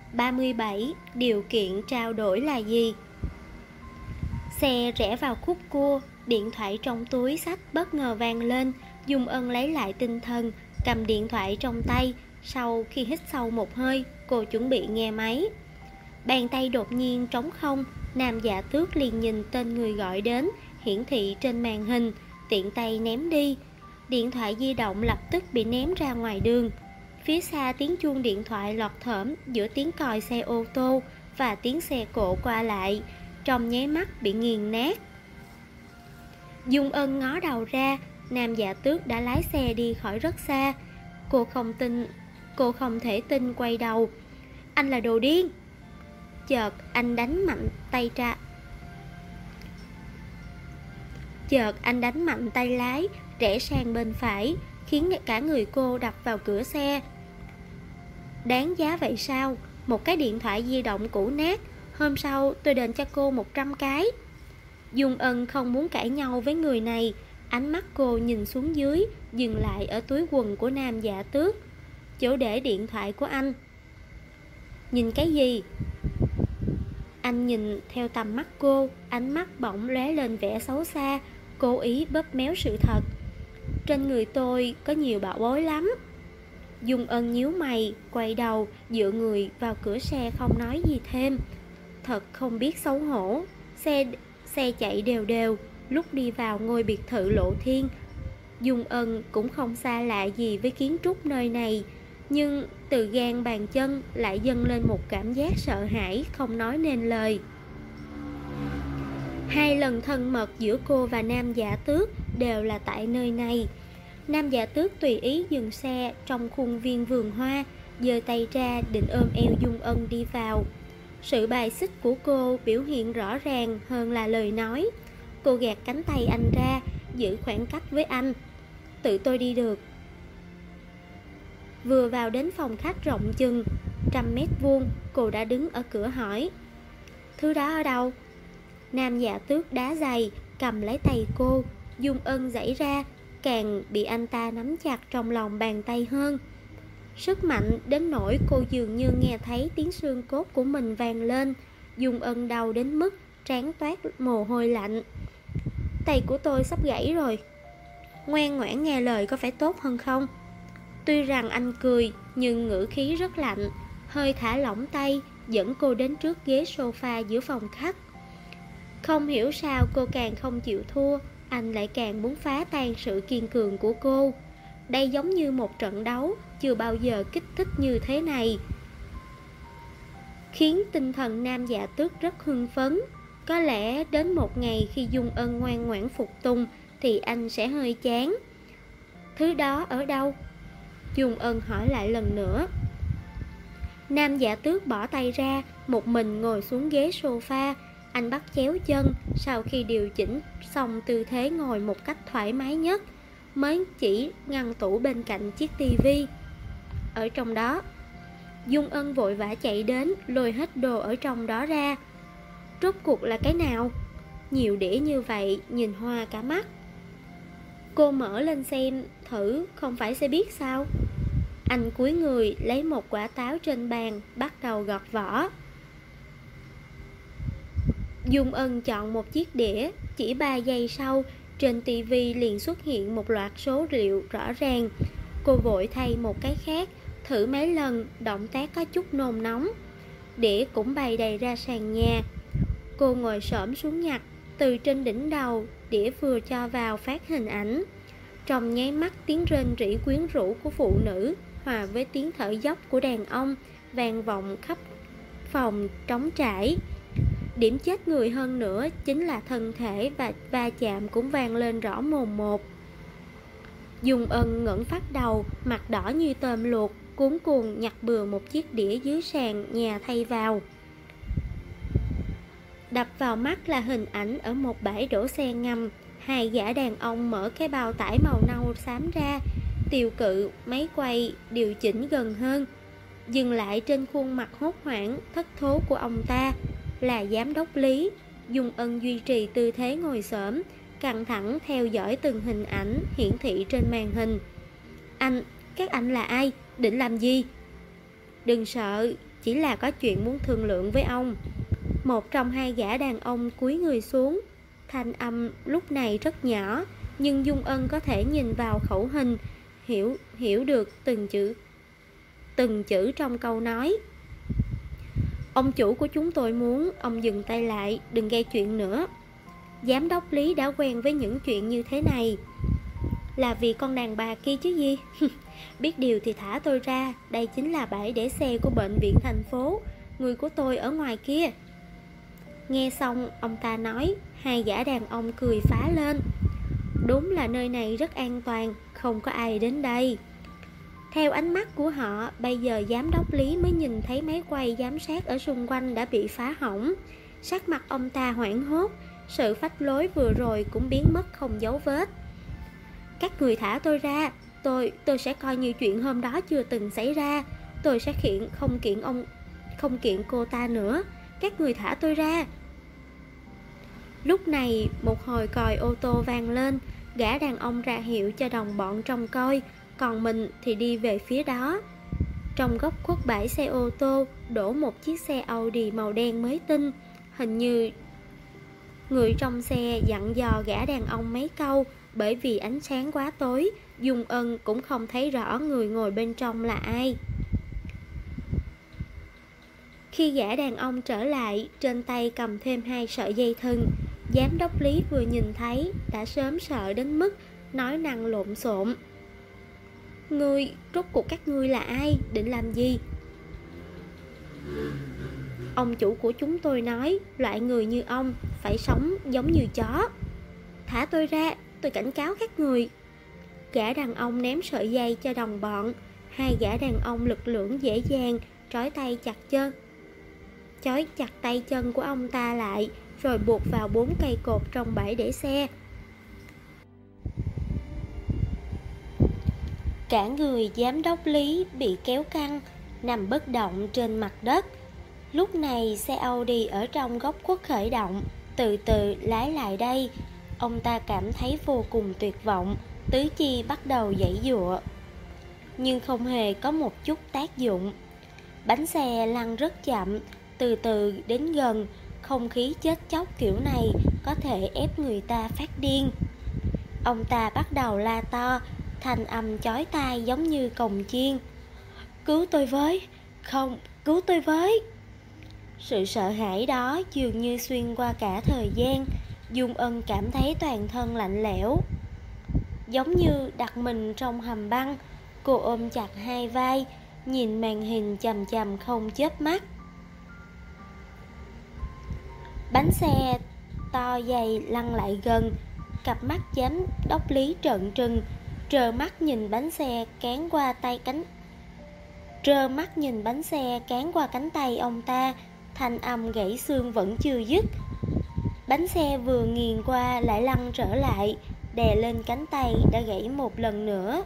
37. Điều kiện trao đổi là gì? Xe rẽ vào khúc cua, điện thoại trong túi xách bất ngờ vang lên. Dung Ân lấy lại tinh thần, cầm điện thoại trong tay. Sau khi hít sâu một hơi, cô chuẩn bị nghe máy. Bàn tay đột nhiên trống không, Nam Dạ Tước liền nhìn tên người gọi đến hiển thị trên màn hình, tiện tay ném đi. Điện thoại di động lập tức bị ném ra ngoài đường. Phía xa tiếng chuông điện thoại lọt thởm giữa tiếng còi xe ô tô và tiếng xe cộ qua lại, trong nháy mắt bị nghiền nát. Dung Ân ngó đầu ra, Nam Dạ Tước đã lái xe đi khỏi rất xa. Cô không thể tin quay đầu. Anh là đồ điên. Chợt anh đánh mạnh tay lái, rẽ sang bên phải, khiến cả người cô đập vào cửa xe. Đáng giá vậy sao? Một cái điện thoại di động cũ nát, hôm sau tôi đền cho cô 100 cái. Dung Ân không muốn cãi nhau với người này. Ánh mắt cô nhìn xuống dưới, dừng lại ở túi quần của Nam Dạ Tước, chỗ để điện thoại của anh. Nhìn cái gì? Anh nhìn theo tầm mắt cô, ánh mắt bỗng lóe lên vẻ xấu xa, cố ý bóp méo sự thật. Trên người tôi có nhiều bảo bối lắm. Dung Ân nhíu mày, quay đầu, dựa người vào cửa xe không nói gì thêm. Thật không biết xấu hổ. Xe chạy đều đều. Lúc đi vào ngôi biệt thự Lộ Thiên, Dung Ân cũng không xa lạ gì với kiến trúc nơi này, nhưng từ gan bàn chân lại dâng lên một cảm giác sợ hãi không nói nên lời. 2 lần thân mật giữa cô và Nam Dạ Tước đều là tại nơi này. Nam Dạ Tước tùy ý dừng xe trong khuôn viên vườn hoa, giơ tay ra định ôm eo Dung Ân đi vào. Sự bài xích của cô biểu hiện rõ ràng hơn là lời nói. Cô gạt cánh tay anh ra, giữ khoảng cách với anh. Tự tôi đi được. Vừa vào đến phòng khách rộng chừng 100 m², cô đã đứng ở cửa hỏi: Thứ đó ở đâu? Nam Dạ Tước đá giày, cầm lấy tay cô. Dung Ân giãy ra, càng bị anh ta nắm chặt trong lòng bàn tay hơn. Sức mạnh đến nỗi cô dường như nghe thấy tiếng xương cốt của mình vang lên. Dung Ân đau đến mức trán toát mồ hôi lạnh. Tay của tôi sắp gãy rồi. Ngoan ngoãn nghe lời có phải tốt hơn không? Tuy rằng anh cười, nhưng ngữ khí rất lạnh. Hơi thả lỏng tay, dẫn cô đến trước ghế sofa giữa phòng khách. Không hiểu sao cô càng không chịu thua, anh lại càng muốn phá tan sự kiên cường của cô. Đây giống như một trận đấu chưa bao giờ kích thích như thế này, khiến tinh thần Nam Dạ Tước rất hưng phấn. Có lẽ đến một ngày khi Dung Ân ngoan ngoãn phục tùng thì anh sẽ hơi chán. Thứ đó ở đâu? Dung Ân hỏi lại lần nữa. Nam Dạ Tước bỏ tay ra, một mình ngồi xuống ghế sofa. Anh bắt chéo chân, sau khi điều chỉnh xong tư thế ngồi một cách thoải mái nhất, mới chỉ ngăn tủ bên cạnh chiếc tivi. Ở trong đó. Dung Ân vội vã chạy đến, lôi hết đồ ở trong đó ra. Rốt cuộc là cái nào? Nhiều đĩa như vậy, nhìn hoa cả mắt. Cô mở lên xem thử, không phải sẽ biết sao? Anh cúi người lấy một quả táo trên bàn, bắt đầu gọt vỏ. Dung Ân chọn một chiếc đĩa, chỉ 3 giây sau, trên tivi liền xuất hiện một loạt số liệu rõ ràng. Cô vội thay một cái khác, thử mấy lần, động tác có chút nôn nóng. Đĩa cũng bày đầy ra sàn nhà. Cô ngồi xổm xuống nhặt, từ trên đỉnh đầu, đĩa vừa cho vào phát hình ảnh. Trong nháy mắt, tiếng rên rỉ quyến rũ của phụ nữ hòa với tiếng thở dốc của đàn ông vang vọng khắp phòng trống trải. Điểm chết người hơn nữa chính là thân thể và va chạm cũng vang lên rõ mồn một. Dung Ân ngẩng phát đầu, mặt đỏ như tôm luộc, cuống cuồng nhặt bừa một chiếc đĩa dưới sàn nhà thay vào. Đập vào mắt là hình ảnh ở một bãi đổ xe ngầm. 2 gã đàn ông mở cái bao tải màu nâu xám ra, tiêu cự, máy quay điều chỉnh gần hơn, dừng lại trên khuôn mặt hốt hoảng, thất thố của ông ta. Là giám đốc Lý. Dung Ân duy trì tư thế ngồi xổm, căng thẳng theo dõi từng hình ảnh hiển thị trên màn hình. Các anh là ai? Định làm gì? Đừng sợ, chỉ là có chuyện muốn thương lượng với ông. Một trong hai gã đàn ông cúi người xuống. Thanh âm lúc này rất nhỏ, nhưng Dung Ân có thể nhìn vào khẩu hình, hiểu được từng chữ trong câu nói. Ông chủ của chúng tôi muốn ông dừng tay lại, đừng gây chuyện nữa. Giám đốc Lý đã quen với những chuyện như thế này. Là vì con đàn bà kia chứ gì. Biết điều thì thả tôi ra, đây chính là bãi để xe của bệnh viện thành phố, người của tôi ở ngoài kia. Nghe xong ông ta nói, hai gã đàn ông cười phá lên. Đúng là nơi này rất an toàn, không có ai đến đây. Theo ánh mắt của họ, bây giờ giám đốc Lý mới nhìn thấy máy quay giám sát ở xung quanh đã bị phá hỏng. Sắc mặt ông ta hoảng hốt, sự phách lối vừa rồi cũng biến mất không dấu vết. Các người thả tôi ra, tôi sẽ coi như chuyện hôm đó chưa từng xảy ra. Tôi sẽ không kiện cô ta nữa. Các người thả tôi ra. Lúc này một hồi còi ô tô vang lên. Gã đàn ông ra hiệu cho đồng bọn trông coi, còn mình thì đi về phía đó. Trong góc khuất bãi xe ô tô đổ một chiếc xe Audi màu đen mới tinh. Hình như người trong xe dặn dò gã đàn ông mấy câu, bởi vì ánh sáng quá tối, Dung Ân cũng không thấy rõ người ngồi bên trong là ai. Khi gã đàn ông trở lại, trên tay cầm thêm 2 sợi dây thừng. Giám đốc Lý vừa nhìn thấy đã sớm sợ đến mức nói năng lộn xộn. Rốt cuộc các ngươi là ai, định làm gì? Ông chủ của chúng tôi nói, loại người như ông phải sống giống như chó. Thả tôi ra, tôi cảnh cáo các người. Gã đàn ông ném sợi dây cho đồng bọn. Hai gã đàn ông lực lưỡng dễ dàng trói chặt tay chân của ông ta lại, rồi buộc vào 4 cây cột trong bãi để xe. Cả người giám đốc Lý bị kéo căng, nằm bất động trên mặt đất. Lúc này xe Audi ở trong góc khuất khởi động, từ từ lái lại đây. Ông ta cảm thấy vô cùng tuyệt vọng, tứ chi bắt đầu giãy giụa, nhưng không hề có một chút tác dụng. Bánh xe lăn rất chậm, từ từ đến gần. Không khí chết chóc kiểu này có thể ép người ta phát điên. Ông ta bắt đầu la to, thanh âm chói tai giống như cồng chiên. Cứu tôi với! Không, cứu tôi với! Sự sợ hãi đó dường như xuyên qua cả thời gian. Dung Ân cảm thấy toàn thân lạnh lẽo, giống như đặt mình trong hầm băng. Cô ôm chặt hai vai, nhìn màn hình chằm chằm không chớp mắt. Bánh xe to dày lăn lại gần. Cặp mắt giám đốc Lý trợn trừng, trơ mắt nhìn bánh xe cán qua cánh tay ông ta. Thanh âm gãy xương vẫn chưa dứt. Bánh xe vừa nghiền qua lại lăn trở lại, đè lên cánh tay đã gãy một lần nữa.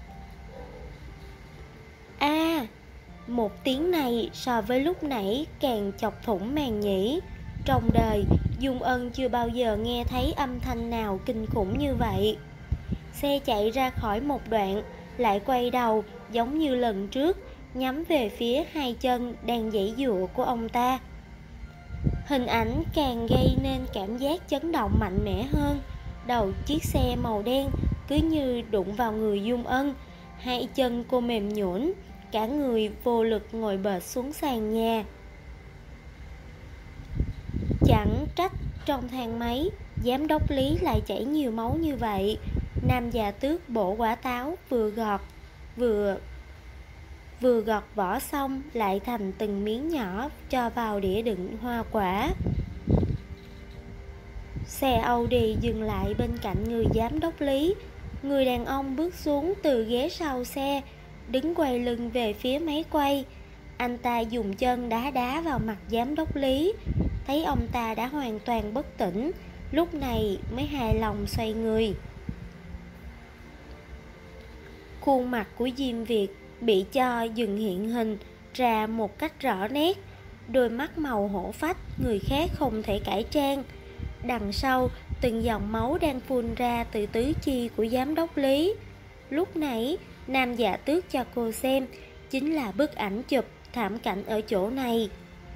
Một tiếng này so với lúc nãy càng chọc thủng màng nhĩ. Trong đời, Dung Ân chưa bao giờ nghe thấy âm thanh nào kinh khủng như vậy. Xe chạy ra khỏi một đoạn, lại quay đầu giống như lần trước, nhắm về phía hai chân đang giãy giụa của ông ta. Hình ảnh càng gây nên cảm giác chấn động mạnh mẽ hơn. Đầu chiếc xe màu đen cứ như đụng vào người Dung Ân. Hai chân cô mềm nhũn, cả người vô lực ngồi bệt xuống sàn nhà. Chẳng trách trong thang máy giám đốc Lý lại chảy nhiều máu như vậy. Nam già tước bổ quả táo vừa gọt vỏ xong lại thành từng miếng nhỏ cho vào đĩa đựng hoa quả. Xe Audi dừng lại bên cạnh người giám đốc Lý. Người đàn ông bước xuống từ ghế sau xe, đứng quay lưng về phía máy quay. Anh ta dùng chân đá vào mặt giám đốc Lý. Thấy ông ta đã hoàn toàn bất tỉnh, lúc này mới hài lòng xoay người. Khuôn mặt của Diêm Việt bị cho dừng hiện hình ra một cách rõ nét. Đôi mắt màu hổ phách, người khác không thể cải trang. Đằng sau, từng dòng máu đang phun ra từ tứ chi của giám đốc Lý. Lúc nãy, Nam Dạ Tước cho cô xem chính là bức ảnh chụp thảm cảnh ở chỗ này.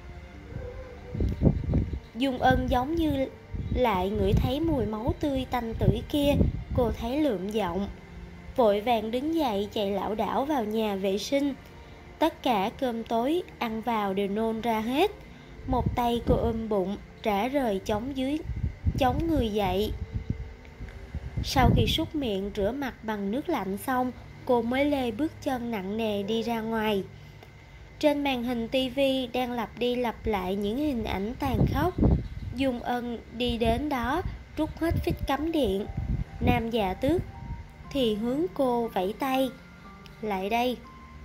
Dung Ân giống như lại ngửi thấy mùi máu tươi tanh tưởi kia. Cô thấy lượm giọng, vội vàng đứng dậy chạy lảo đảo vào nhà vệ sinh. Tất cả cơm tối ăn vào đều nôn ra hết. Một tay cô ôm bụng, rã rời chống người dậy. Sau khi súc miệng rửa mặt bằng nước lạnh xong, cô mới lê bước chân nặng nề đi ra ngoài. Trên màn hình tivi đang lặp đi lặp lại những hình ảnh tàn khốc. Dung Ân đi đến đó, rút hết phích cắm điện. Nam Dạ Tước thì hướng cô vẫy tay, lại đây.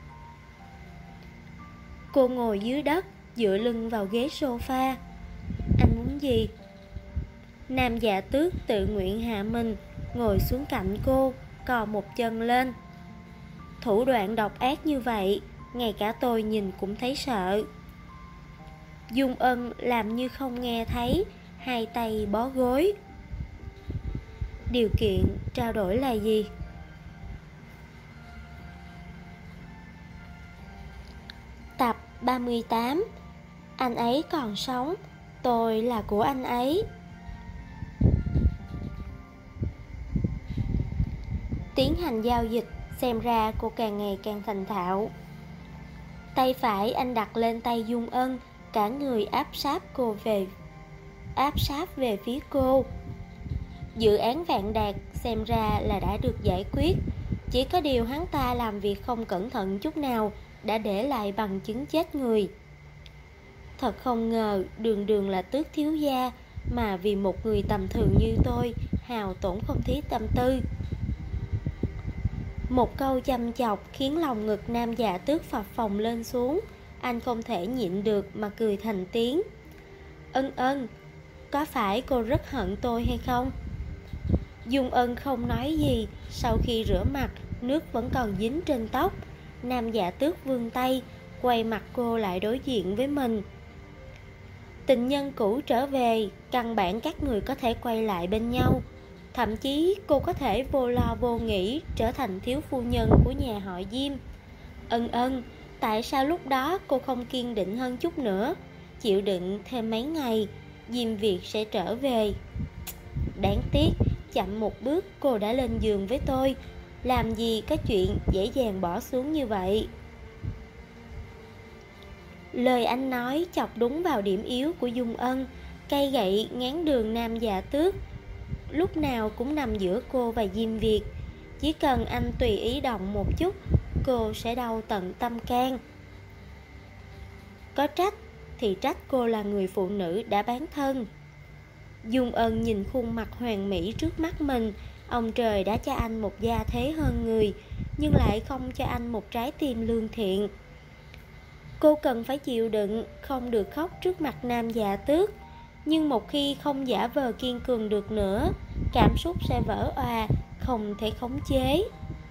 Cô ngồi dưới đất, dựa lưng vào ghế sofa. Anh muốn gì? Nam Dạ Tước tự nguyện hạ mình, ngồi xuống cạnh cô, cò một chân lên. Thủ đoạn độc ác như vậy, ngay cả tôi nhìn cũng thấy sợ. Dung Ân làm như không nghe thấy, hai tay bó gối. Điều kiện trao đổi là gì? Tập 38. Anh ấy còn sống, tôi là của anh ấy. Tiến hành giao dịch, xem ra cô càng ngày càng thành thạo. Tay phải anh đặt lên tay Dung Ân, cả người áp sát về phía cô. Dự án Vạn Đạt xem ra là đã được giải quyết. Chỉ có điều hắn ta làm việc không cẩn thận chút nào, đã để lại bằng chứng chết người. Thật không ngờ Đường Đường là Tước thiếu gia, mà vì một người tầm thường như tôi hào tổn không thiết tâm tư. Một câu chăm chọc khiến lòng ngực Nam Dạ Tước phập phồng lên xuống. Anh không thể nhịn được mà cười thành tiếng. Ân, có phải cô rất hận tôi hay không? Dung Ân không nói gì. Sau khi rửa mặt, nước vẫn còn dính trên tóc. Nam Dạ Tước vươn tay, quay mặt cô lại đối diện với mình. Tình nhân cũ trở về, căn bản các người có thể quay lại bên nhau. Thậm chí cô có thể vô lo vô nghĩ trở thành thiếu phu nhân của nhà họ Diêm. Ân, tại sao lúc đó cô không kiên định hơn chút nữa, chịu đựng thêm mấy ngày, Diêm Việt sẽ trở về. Đáng tiếc, chậm một bước cô đã lên giường với tôi. Làm gì có chuyện dễ dàng bỏ xuống như vậy. Lời anh nói chọc đúng vào điểm yếu của Dung Ân. Cây gậy ngán đường Nam Dạ Tước lúc nào cũng nằm giữa cô và Diêm Việt. Chỉ cần anh tùy ý động một chút, cô sẽ đau tận tâm can. Có trách thì trách cô là người phụ nữ đã bán thân. Dung Ân nhìn khuôn mặt hoàn mỹ trước mắt mình. Ông trời đã cho anh một gia thế hơn người, nhưng lại không cho anh một trái tim lương thiện. Cô cần phải chịu đựng, không được khóc trước mặt Nam Dạ Tước. Nhưng một khi không giả vờ kiên cường được nữa, cảm xúc sẽ vỡ òa, không thể khống chế.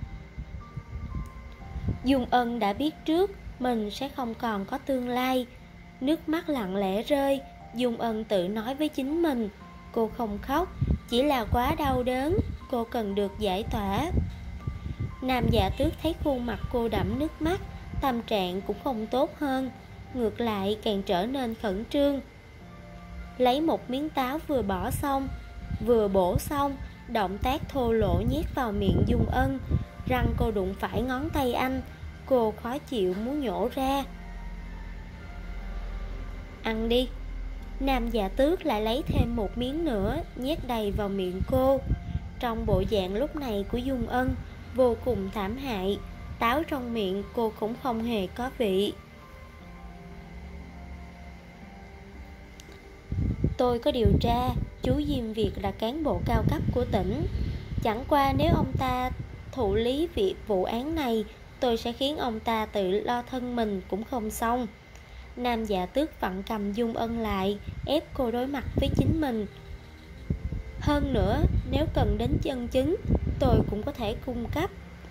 Dung Ân đã biết trước mình sẽ không còn có tương lai. Nước mắt lặng lẽ rơi. Dung Ân tự nói với chính mình, cô không khóc, chỉ là quá đau đớn, cô cần được giải tỏa. Nam Dạ Tước thấy khuôn mặt cô đẫm nước mắt, tâm trạng cũng không tốt hơn, ngược lại càng trở nên khẩn trương. Lấy một miếng táo vừa bổ xong, động tác thô lỗ nhét vào miệng Dung Ân. Răng cô đụng phải ngón tay anh, cô khó chịu muốn nhổ ra. Ăn đi. Nam Dạ Tước lại lấy thêm một miếng nữa, nhét đầy vào miệng cô. Trong bộ dạng lúc này của Dung Ân vô cùng thảm hại. Táo trong miệng cô cũng không hề có vị. Tôi có điều tra, chú Diêm Việt là cán bộ cao cấp của tỉnh. Chẳng qua nếu ông ta thụ lý vụ án này, tôi sẽ khiến ông ta tự lo thân mình cũng không xong. Nam Dạ Tước vặn cầm Dung Ân lại, ép cô đối mặt với chính mình. Hơn nữa, nếu cần đến nhân chứng, tôi cũng có thể cung cấp.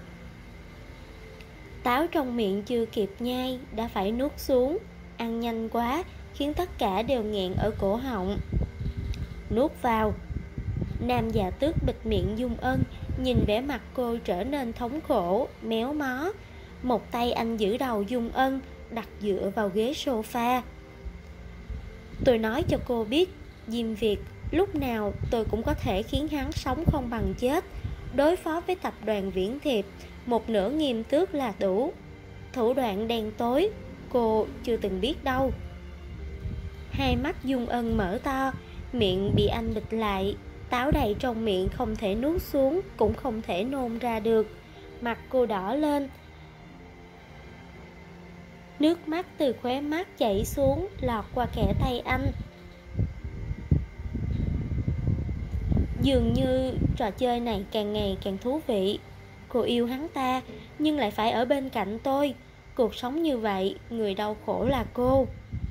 Táo trong miệng chưa kịp nhai đã phải nuốt xuống. Ăn nhanh quá khiến tất cả đều nghẹn ở cổ họng. Nuốt vào. Nam Dạ Tước bịt miệng Dung Ân, nhìn vẻ mặt cô trở nên thống khổ, méo mó. Một tay anh giữ đầu Dung Ân, đặt dựa vào ghế sofa. Tôi nói cho cô biết, Diêm Việt, lúc nào tôi cũng có thể khiến hắn sống không bằng chết. Đối phó với tập đoàn Viễn Thiệp, một nửa Nghiêm Tước là đủ. Thủ đoạn đen tối, cô chưa từng biết đâu. Hai mắt Dung Ân mở to, miệng bị anh bịt lại. Táo đầy trong miệng không thể nuốt xuống, cũng không thể nôn ra được. Mặt cô đỏ lên, nước mắt từ khóe mắt chảy xuống, lọt qua kẽ tay anh. Dường như trò chơi này càng ngày càng thú vị. Cô yêu hắn ta, nhưng lại phải ở bên cạnh tôi. Cuộc sống như vậy, người đau khổ là cô.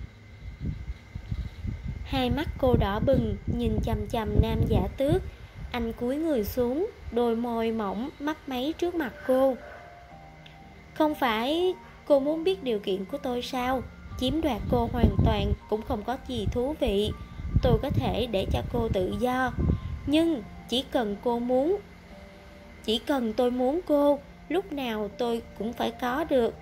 Hai mắt cô đỏ bừng, nhìn chằm chằm Nam Giả Tước. Anh cúi người xuống, đôi môi mỏng mấp máy trước mặt cô. Không phải cô muốn biết điều kiện của tôi sao? Chiếm đoạt cô hoàn toàn cũng không có gì thú vị. Tôi có thể để cho cô tự do, nhưng chỉ cần tôi muốn cô, lúc nào tôi cũng phải có được.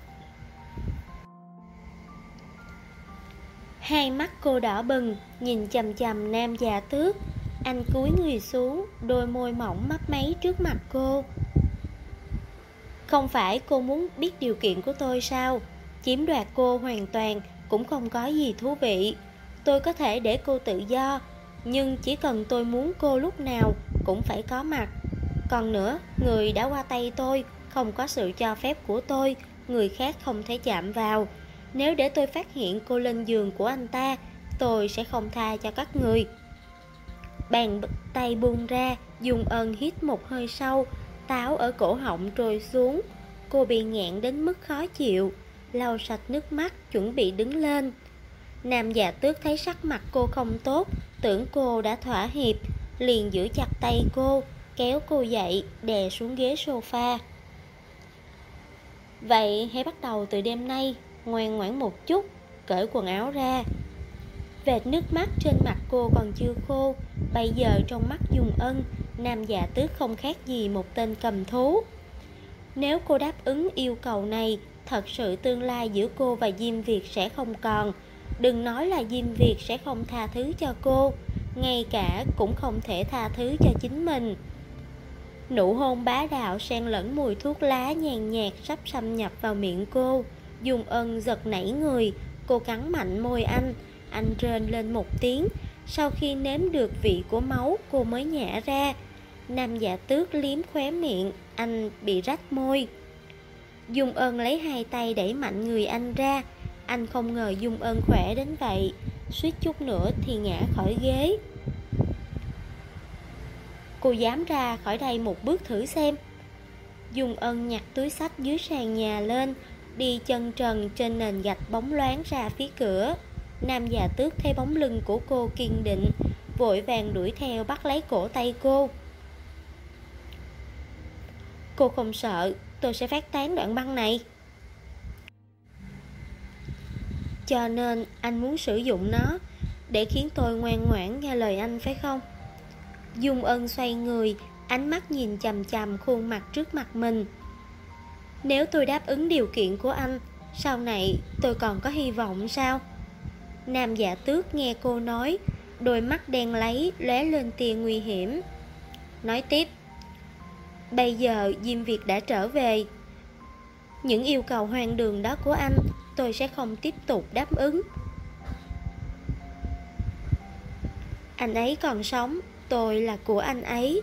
Hai mắt cô đỏ bừng, nhìn chằm chằm Nam Giả Tước. Anh cúi người xuống, đôi môi mỏng mấp máy trước mặt cô. Không phải cô muốn biết điều kiện của tôi sao? Chiếm đoạt cô hoàn toàn cũng không có gì thú vị. Tôi có thể để cô tự do, nhưng chỉ cần tôi muốn cô lúc nào cũng phải có mặt. Còn nữa, người đã qua tay tôi, không có sự cho phép của tôi, người khác không thể chạm vào. Nếu để tôi phát hiện cô lên giường của anh ta, tôi sẽ không tha cho các người. Bàn tay buông ra, Dung Ân hít một hơi sâu, táo ở cổ họng trôi xuống. Cô bị nghẹn đến mức khó chịu, lau sạch nước mắt, chuẩn bị đứng lên. Nam Giả Tước thấy sắc mặt cô không tốt, tưởng cô đã thỏa hiệp, liền giữ chặt tay cô, kéo cô dậy, đè xuống ghế sofa. Vậy hãy bắt đầu từ đêm nay, ngoan ngoãn một chút, cởi quần áo ra. Vệt nước mắt trên mặt cô còn chưa khô. Bây giờ trong mắt Dung Ân, Nam Giả Tước không khác gì một tên cầm thú. Nếu cô đáp ứng yêu cầu này, thật sự tương lai giữa cô và Diêm Việt sẽ không còn. Đừng nói là Diêm Việt sẽ không tha thứ cho cô, ngay cả cũng không thể tha thứ cho chính mình. Nụ hôn bá đạo xen lẫn mùi thuốc lá nhàn nhạt sắp xâm nhập vào miệng cô. Dung Ân giật nảy người, cô cắn mạnh môi anh rên lên một tiếng. Sau khi nếm được vị của máu, cô mới nhả ra. Nam Giả Tước liếm khóe miệng, anh bị rách môi. Dung Ân lấy hai tay đẩy mạnh người anh ra. Anh không ngờ Dung Ân khỏe đến vậy, suýt chút nữa thì ngã khỏi ghế. Cô dám ra khỏi đây một bước thử xem. Dung Ân nhặt túi xách dưới sàn nhà lên, đi chân trần trên nền gạch bóng loáng ra phía cửa. Nam Giả Tước thấy bóng lưng của cô kiên định, vội vàng đuổi theo bắt lấy cổ tay cô. Cô không sợ tôi sẽ phát tán đoạn băng này? Cho nên anh muốn sử dụng nó để khiến tôi ngoan ngoãn nghe lời anh phải không? Dung Ân xoay người, ánh mắt nhìn chằm chằm khuôn mặt trước mặt mình. Nếu tôi đáp ứng điều kiện của anh, sau này tôi còn có hy vọng sao? Nam Giả Tước nghe cô nói, đôi mắt đen láy lóe lên tia nguy hiểm. Nói tiếp, bây giờ Diêm Việt đã trở về. Những yêu cầu hoang đường đó của anh, tôi sẽ không tiếp tục đáp ứng. Anh ấy còn sống, tôi là của anh ấy.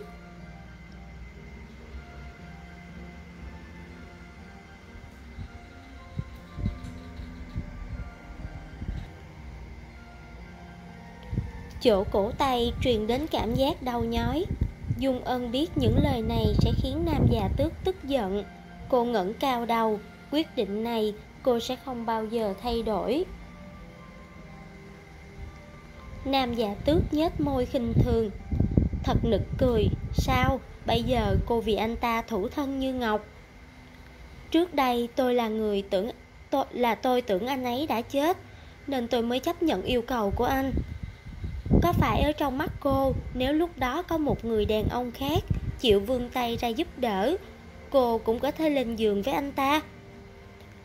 Chỗ cổ tay truyền đến cảm giác đau nhói. Dung Ân biết những lời này sẽ khiến Nam Giả Tước tức giận. Cô ngẩng cao đầu, quyết định này cô sẽ không bao giờ thay đổi. Nam Giả Tước nhếch môi khinh thường. Thật nực cười, sao bây giờ cô vì anh ta thủ thân như ngọc? Trước đây tôi là người tôi tưởng anh ấy đã chết, nên tôi mới chấp nhận yêu cầu của anh. Có phải ở trong mắt cô, nếu lúc đó có một người đàn ông khác chịu vươn tay ra giúp đỡ, cô cũng có thể lên giường với anh ta?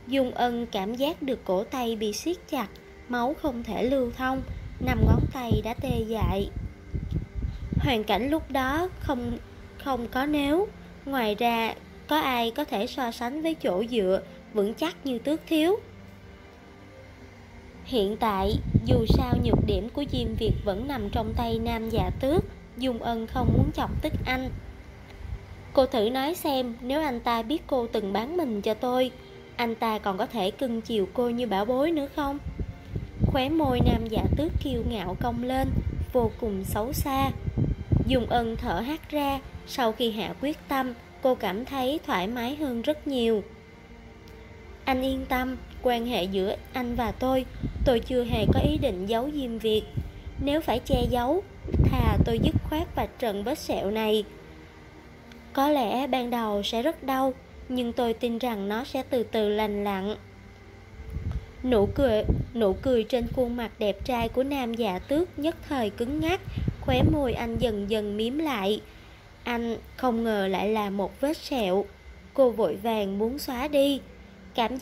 Dung Ân cảm giác được cổ tay bị siết chặt, máu không thể lưu thông, 5 ngón tay đã tê dại. Hoàn cảnh lúc đó không có nếu, ngoài ra có ai có thể so sánh với chỗ dựa vững chắc như Tước thiếu. Hiện tại, dù sao nhược điểm của Diêm Việt vẫn nằm trong tay Nam Dạ Tước, Dung Ân không muốn chọc tức anh. Cô thử nói xem, nếu anh ta biết cô từng bán mình cho tôi, anh ta còn có thể cưng chiều cô như bảo bối nữa không? Khóe môi Nam Dạ Tước kiêu ngạo cong lên, vô cùng xấu xa. Dung Ân thở hắt ra, sau khi hạ quyết tâm, cô cảm thấy thoải mái hơn rất nhiều. Anh yên tâm, quan hệ giữa anh và tôi chưa hề có ý định giấu Diêm Việt. Nếu phải che giấu, thà tôi dứt khoát vạch trần vết sẹo này. Có lẽ ban đầu sẽ rất đau, nhưng tôi tin rằng nó sẽ từ từ lành lặn. Nụ cười trên khuôn mặt đẹp trai của Nam Dạ Tước nhất thời cứng ngắc, khóe môi anh dần dần mím lại. Anh không ngờ lại là một vết sẹo. Cô vội vàng muốn xóa đi. Cảm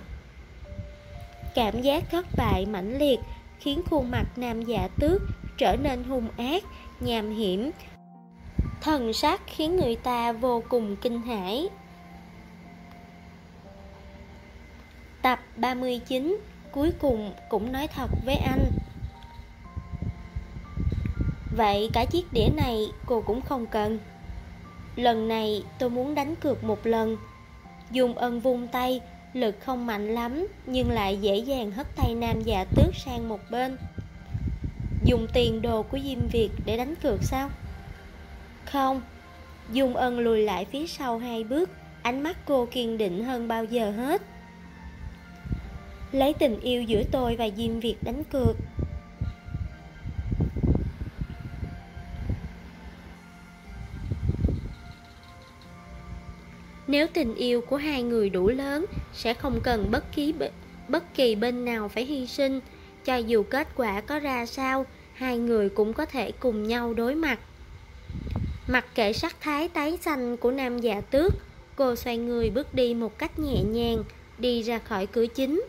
giác thất bại mãnh liệt khiến khuôn mặt Nam Dạ Tước trở nên hung ác, nham hiểm. Thần sắc khiến người ta vô cùng kinh hãi. Tập 39, cuối cùng cũng nói thật với anh. Vậy cả chiếc đĩa này cô cũng không cần. Lần này tôi muốn đánh cược một lần. Dung Ân vung tay, lực không mạnh lắm nhưng lại dễ dàng hất tay Nam Dạ Tước sang một bên. Dùng tiền đồ của Diêm Việt để đánh cược sao? Không. Dung Ân lùi lại phía sau 2 bước, ánh mắt cô kiên định hơn bao giờ hết. Lấy tình yêu giữa tôi và Diêm Việt đánh cược. Nếu tình yêu của hai người đủ lớn, sẽ không cần bất kỳ bên nào phải hy sinh. Cho dù kết quả có ra sao, hai người cũng có thể cùng nhau đối mặt. Mặc kệ sắc thái tái xanh của Nam Dạ Tước, cô xoay người bước đi một cách nhẹ nhàng, đi ra khỏi cửa chính.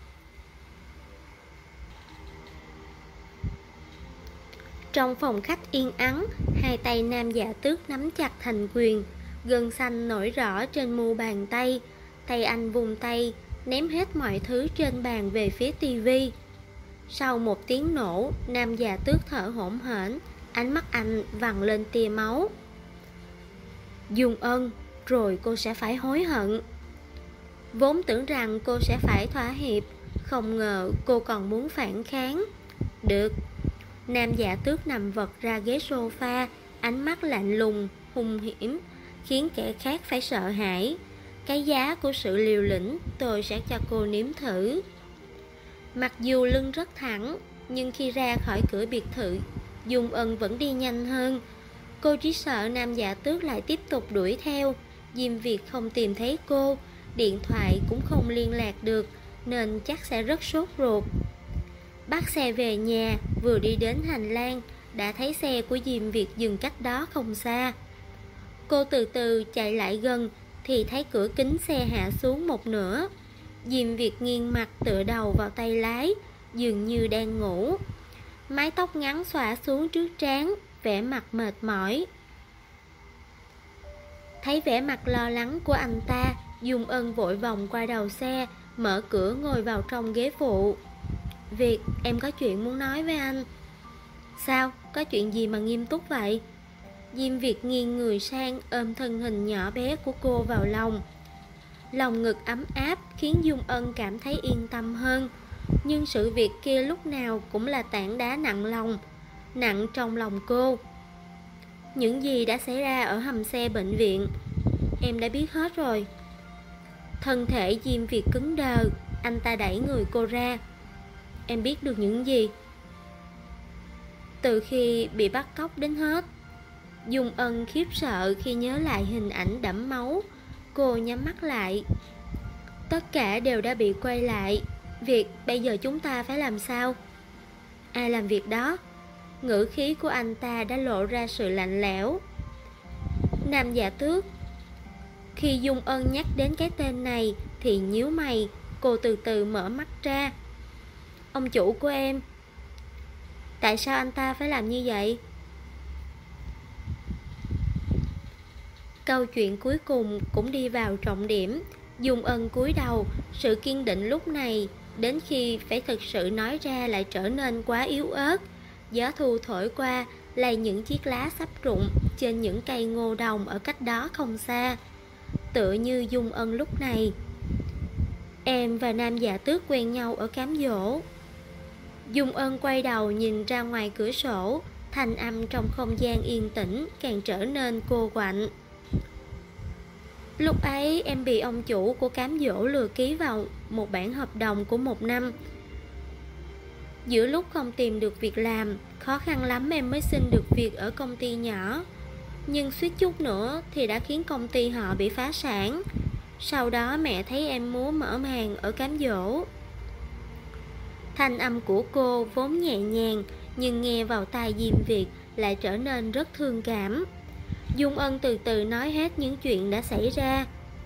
Trong phòng khách yên ắng, hai tay Nam Dạ Tước nắm chặt thành quyền, gân xanh nổi rõ trên mu bàn tay. Tay anh vùng tay, ném hết mọi thứ trên bàn về phía tivi. Sau một tiếng nổ, Nam Dạ Tước thở hổn hển, ánh mắt anh vằn lên tia máu. Dung Ân, rồi cô sẽ phải hối hận. Vốn tưởng rằng cô sẽ phải thỏa hiệp, không ngờ cô còn muốn phản kháng. Được. Nam Dạ Tước nằm vật ra ghế sofa, ánh mắt lạnh lùng, hung hiểm, khiến kẻ khác phải sợ hãi. Cái giá của sự liều lĩnh tôi sẽ cho cô nếm thử. Mặc dù lưng rất thẳng, nhưng khi ra khỏi cửa biệt thự, Dung Ân vẫn đi nhanh hơn. Cô chỉ sợ Nam Dạ Tước lại tiếp tục đuổi theo. Diêm Việt không tìm thấy cô, điện thoại cũng không liên lạc được, nên chắc sẽ rất sốt ruột. Bắt xe về nhà, vừa đi đến hành lang, đã thấy xe của Diêm Việt dừng cách đó không xa. Cô từ từ chạy lại gần, thì thấy cửa kính xe hạ xuống một nửa. Diêm Việt nghiêng mặt tựa đầu vào tay lái, dường như đang ngủ. Mái tóc ngắn xõa xuống trước trán, vẻ mặt mệt mỏi. Thấy vẻ mặt lo lắng của anh ta, Dung Ân vội vòng qua đầu xe, mở cửa ngồi vào trong ghế phụ. Việt, em có chuyện muốn nói với anh. Sao? Có chuyện gì mà nghiêm túc vậy? Diêm Việt nghiêng người sang, ôm thân hình nhỏ bé của cô vào lòng. Lòng ngực ấm áp khiến Dung Ân cảm thấy yên tâm hơn. Nhưng sự việc kia lúc nào cũng là tảng đá nặng lòng, nặng trong lòng cô. Những gì đã xảy ra ở hầm xe bệnh viện, em đã biết hết rồi. Thân thể Diêm Việt cứng đờ, anh ta đẩy người cô ra. Em biết được những gì? Từ khi bị bắt cóc đến hết. Dung Ân khiếp sợ khi nhớ lại hình ảnh đẫm máu. Cô nhắm mắt lại. Tất cả đều đã bị quay lại. Việc bây giờ chúng ta phải làm sao? Ai làm việc đó? Ngữ khí của anh ta đã lộ ra sự lạnh lẽo. Nam Dạ Tước. Khi Dung Ân nhắc đến cái tên này thì nhíu mày, Cô từ từ mở mắt ra. Ông chủ của em. Tại sao anh ta phải làm như vậy? Câu chuyện cuối cùng cũng đi vào trọng điểm. Dung Ân cúi đầu. Sự kiên định lúc này đến khi phải thực sự nói ra lại trở nên quá yếu ớt. Gió thu thổi qua, lay những chiếc lá sắp rụng trên những cây ngô đồng ở cách đó không xa. Tựa như Dung Ân lúc này. Em và Nam Dạ Tước quen nhau ở cám dỗ. Dung Ân quay đầu nhìn ra ngoài cửa sổ. Thanh âm trong không gian yên tĩnh càng trở nên cô quạnh. Lúc ấy em bị ông chủ của cám dỗ lừa ký vào một bản hợp đồng của 1 năm. Giữa lúc không tìm được việc làm, khó khăn lắm em mới xin được việc ở công ty nhỏ. Nhưng suýt chút nữa thì đã khiến công ty họ bị phá sản. Sau đó mẹ thấy em muốn mở màn ở cám dỗ. Thanh âm của cô vốn nhẹ nhàng, nhưng nghe vào tai Diêm Việt lại trở nên rất thương cảm. Dung Ân từ từ nói hết những chuyện đã xảy ra.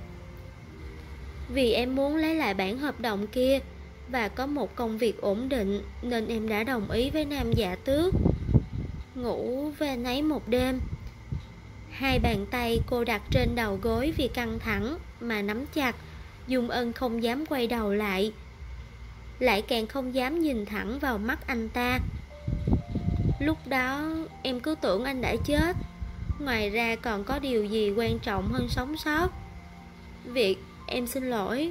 Vì em muốn lấy lại bản hợp đồng kia và có một công việc ổn định, nên em đã đồng ý với Nam Dạ Tước. Ngủ với anh ấy một đêm. Hai bàn tay cô đặt trên đầu gối vì căng thẳng mà nắm chặt. Dung Ân không dám quay đầu lại, lại càng không dám nhìn thẳng vào mắt anh ta. Lúc đó em cứ tưởng anh đã chết. Ngoài ra còn có điều gì quan trọng hơn sống sót. Việt, em xin lỗi.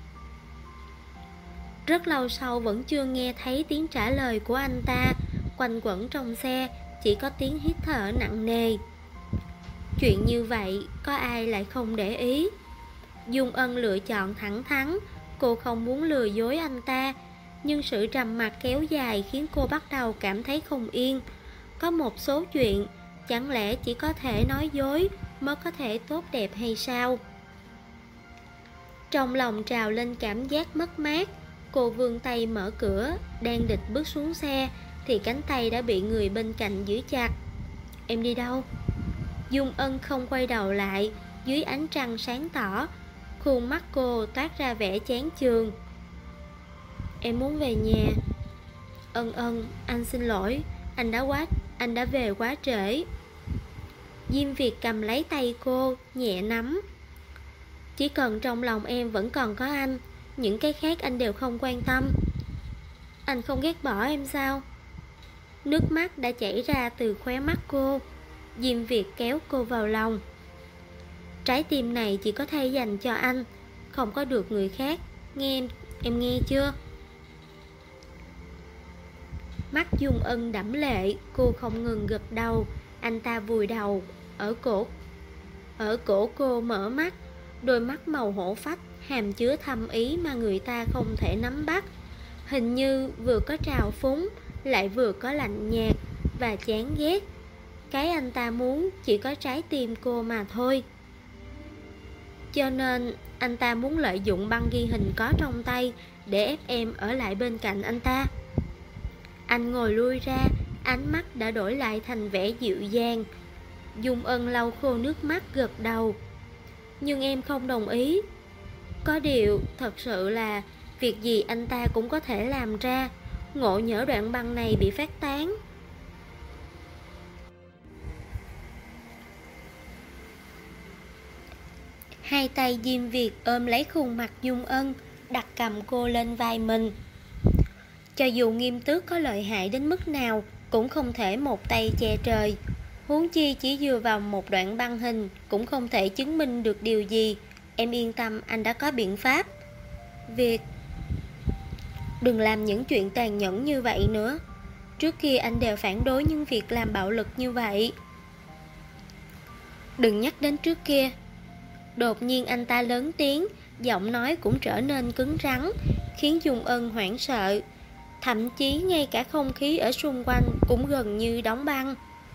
Rất lâu sau vẫn chưa nghe thấy tiếng trả lời của anh ta. Quanh quẩn trong xe chỉ có tiếng hít thở nặng nề. Chuyện như vậy có ai lại không để ý. Dung Ân lựa chọn thẳng thắn. Cô không muốn lừa dối anh ta, nhưng sự trầm mặc kéo dài khiến cô bắt đầu cảm thấy không yên. Có một số chuyện chẳng lẽ chỉ có thể nói dối mới có thể tốt đẹp hay sao? Trong lòng trào lên cảm giác mất mát. Cô vươn tay mở cửa, đang định bước xuống xe thì cánh tay đã bị người bên cạnh giữ chặt. Em đi đâu? Dung Ân không quay đầu lại. Dưới ánh trăng sáng tỏ, khuôn mắt cô toát ra vẻ chán chường. Em muốn về nhà. Ân, anh xin lỗi. Anh đã về quá trễ. Diêm Việt cầm lấy tay cô, nhẹ nắm. Chỉ cần trong lòng em vẫn còn có anh, những cái khác anh đều không quan tâm. Anh không ghét bỏ em sao? Nước mắt đã chảy ra từ khóe mắt cô. Diêm Việt kéo cô vào lòng. Trái tim này chỉ có thể dành cho anh, không có được người khác. Em nghe chưa? Mắt Dung Ân đẫm lệ. Cô không ngừng gật đầu. Anh ta vùi đầu ở cổ cô, mở mắt. Đôi mắt màu hổ phách hàm chứa thâm ý mà người ta không thể nắm bắt. Hình như vừa có trào phúng, lại vừa có lạnh nhạt và chán ghét. Cái anh ta muốn chỉ có trái tim cô mà thôi. Cho nên anh ta muốn lợi dụng băng ghi hình có trong tay để ép em ở lại bên cạnh anh ta. Anh ngồi lui ra, ánh mắt đã đổi lại thành vẻ dịu dàng. Dung Ân lau khô nước mắt gật đầu. Nhưng em không đồng ý. Có điều thật sự là việc gì anh ta cũng có thể làm ra. Ngộ nhỡ đoạn băng này bị phát tán. Hai tay Diêm Việt ôm lấy khuôn mặt Dung Ân, đặt cầm cô lên vai mình. Cho dù Nghiêm Tước có lợi hại đến mức nào, cũng không thể một tay che trời. Huống chi chỉ dựa vào một đoạn băng hình cũng không thể chứng minh được điều gì. Em yên tâm, anh đã có biện pháp. Việt, đừng làm những chuyện tàn nhẫn như vậy nữa. Trước kia anh đều phản đối những việc làm bạo lực như vậy. Đừng nhắc đến trước kia. Đột nhiên anh ta lớn tiếng, giọng nói cũng trở nên cứng rắn, khiến Dung Ân hoảng sợ. Thậm chí ngay cả không khí ở xung quanh cũng gần như đóng băng.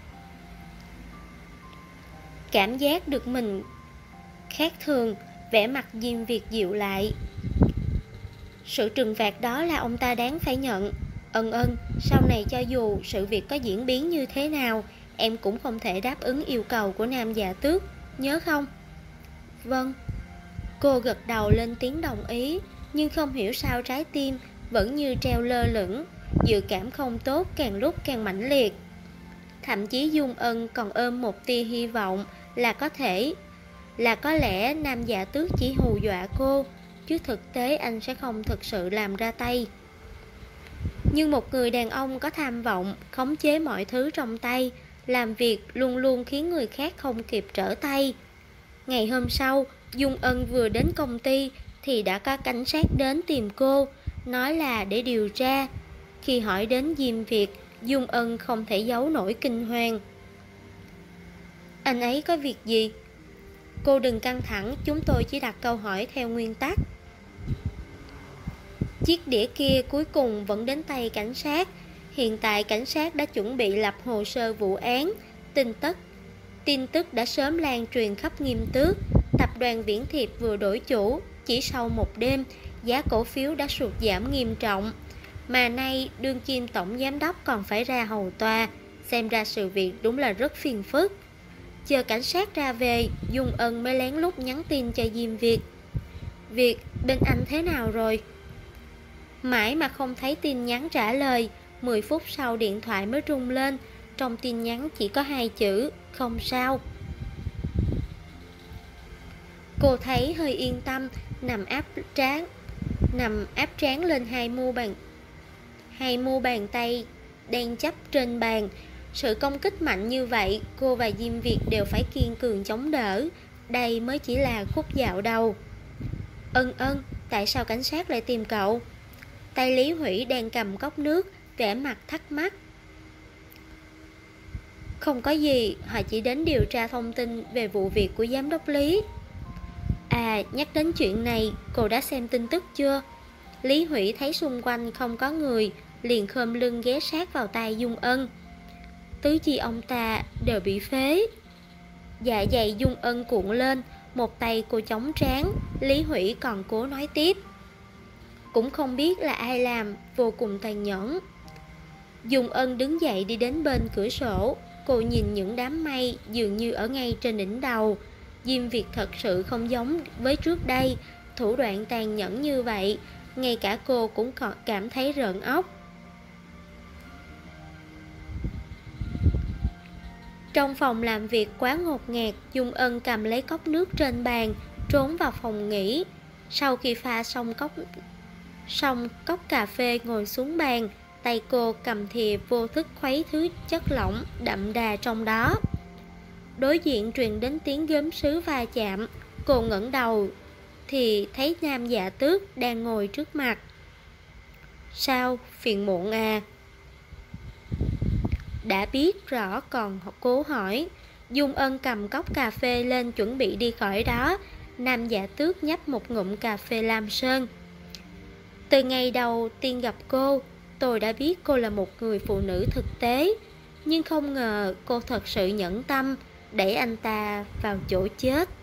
Cảm giác được mình khác thường, vẻ mặt Diêm Việt dịu lại. Sự trừng phạt đó là ông ta đáng phải nhận. Ân, sau này cho dù sự việc có diễn biến như thế nào, em cũng không thể đáp ứng yêu cầu của Nam Dạ Tước, nhớ không? Vâng. Cô gật đầu lên tiếng đồng ý. Nhưng không hiểu sao trái tim vẫn như treo lơ lửng, dự cảm không tốt càng lúc càng mãnh liệt. Thậm chí Dung Ân còn ôm một tia hy vọng là có lẽ Nam Dạ Tước chỉ hù dọa cô, chứ thực tế anh sẽ không thực sự làm ra tay. Nhưng một người đàn ông có tham vọng, khống chế mọi thứ trong tay, làm việc luôn luôn khiến người khác không kịp trở tay. Ngày hôm sau, Dung Ân vừa đến công ty thì đã có cảnh sát đến tìm cô, nói là để điều tra. Khi hỏi đến Diêm Việt, Dung Ân không thể giấu nổi kinh hoàng. Anh ấy có việc gì? Cô đừng căng thẳng, chúng tôi chỉ đặt câu hỏi theo nguyên tắc. Chiếc đĩa kia cuối cùng vẫn đến tay cảnh sát. Hiện tại cảnh sát đã chuẩn bị lập hồ sơ vụ án. Tin tức đã sớm lan truyền khắp Nghiêm Tước. Tập đoàn Viễn Thiệp vừa đổi chủ, chỉ sau một đêm, giá cổ phiếu đã sụt giảm nghiêm trọng. Mà nay đương kim tổng giám đốc còn phải ra hầu tòa. Xem ra sự việc đúng là rất phiền phức. Chờ cảnh sát ra về, Dung Ân mới lén lút nhắn tin cho Diêm Việt. Việt, bên anh thế nào rồi? Mãi mà không thấy tin nhắn trả lời. 10 phút sau điện thoại mới rung lên. Trong tin nhắn chỉ có 2 chữ, không sao. Cô thấy hơi yên tâm, nằm áp trán lên hai mu bàn tay đang chấp trên bàn. Sự công kích mạnh như vậy, cô và Diêm Việt đều phải kiên cường chống đỡ. Đây mới chỉ là khúc dạo đầu. Ân, tại sao cảnh sát lại tìm cậu? Tay Lý Hủy đang cầm cốc nước, vẻ mặt thắc mắc. Không có gì, họ chỉ đến điều tra thông tin về vụ việc của giám đốc Lý. À, nhắc đến chuyện này, cô đã xem tin tức chưa? Lý Hủy thấy xung quanh không có người, liền khom lưng ghé sát vào tai Dung Ân. Tứ chi ông ta đều bị phế. Dạ dày Dung Ân cuộn lên, một tay cô chống trán. Lý Hủy còn cố nói tiếp. Cũng không biết là ai làm, vô cùng tàn nhẫn. Dung Ân đứng dậy đi đến bên cửa sổ. Cô nhìn những đám mây dường như ở ngay trên đỉnh đầu. Diêm Việt thật sự không giống với trước đây, thủ đoạn tàn nhẫn như vậy, ngay cả cô cũng còn cảm thấy rợn óc. Trong phòng làm việc quá ngột ngạt, Dung Ân cầm lấy cốc nước trên bàn, trốn vào phòng nghỉ. Sau khi pha xong cốc cà phê ngồi xuống bàn, tay cô cầm thìa vô thức khuấy thứ chất lỏng đậm đà trong đó. Đối diện truyền đến tiếng gốm sứ va chạm. Cô ngẩng đầu thì thấy Nam Dạ Tước đang ngồi trước mặt. Sao, phiền muộn à? Đã biết rõ còn cố hỏi. Dung Ân cầm cốc cà phê lên chuẩn bị đi khỏi đó. Nam Dạ Tước nhấp một ngụm cà phê lam sơn. Từ ngày đầu tiên gặp cô, tôi đã biết cô là một người phụ nữ thực tế. Nhưng không ngờ cô thật sự nhẫn tâm đẩy anh ta vào chỗ chết.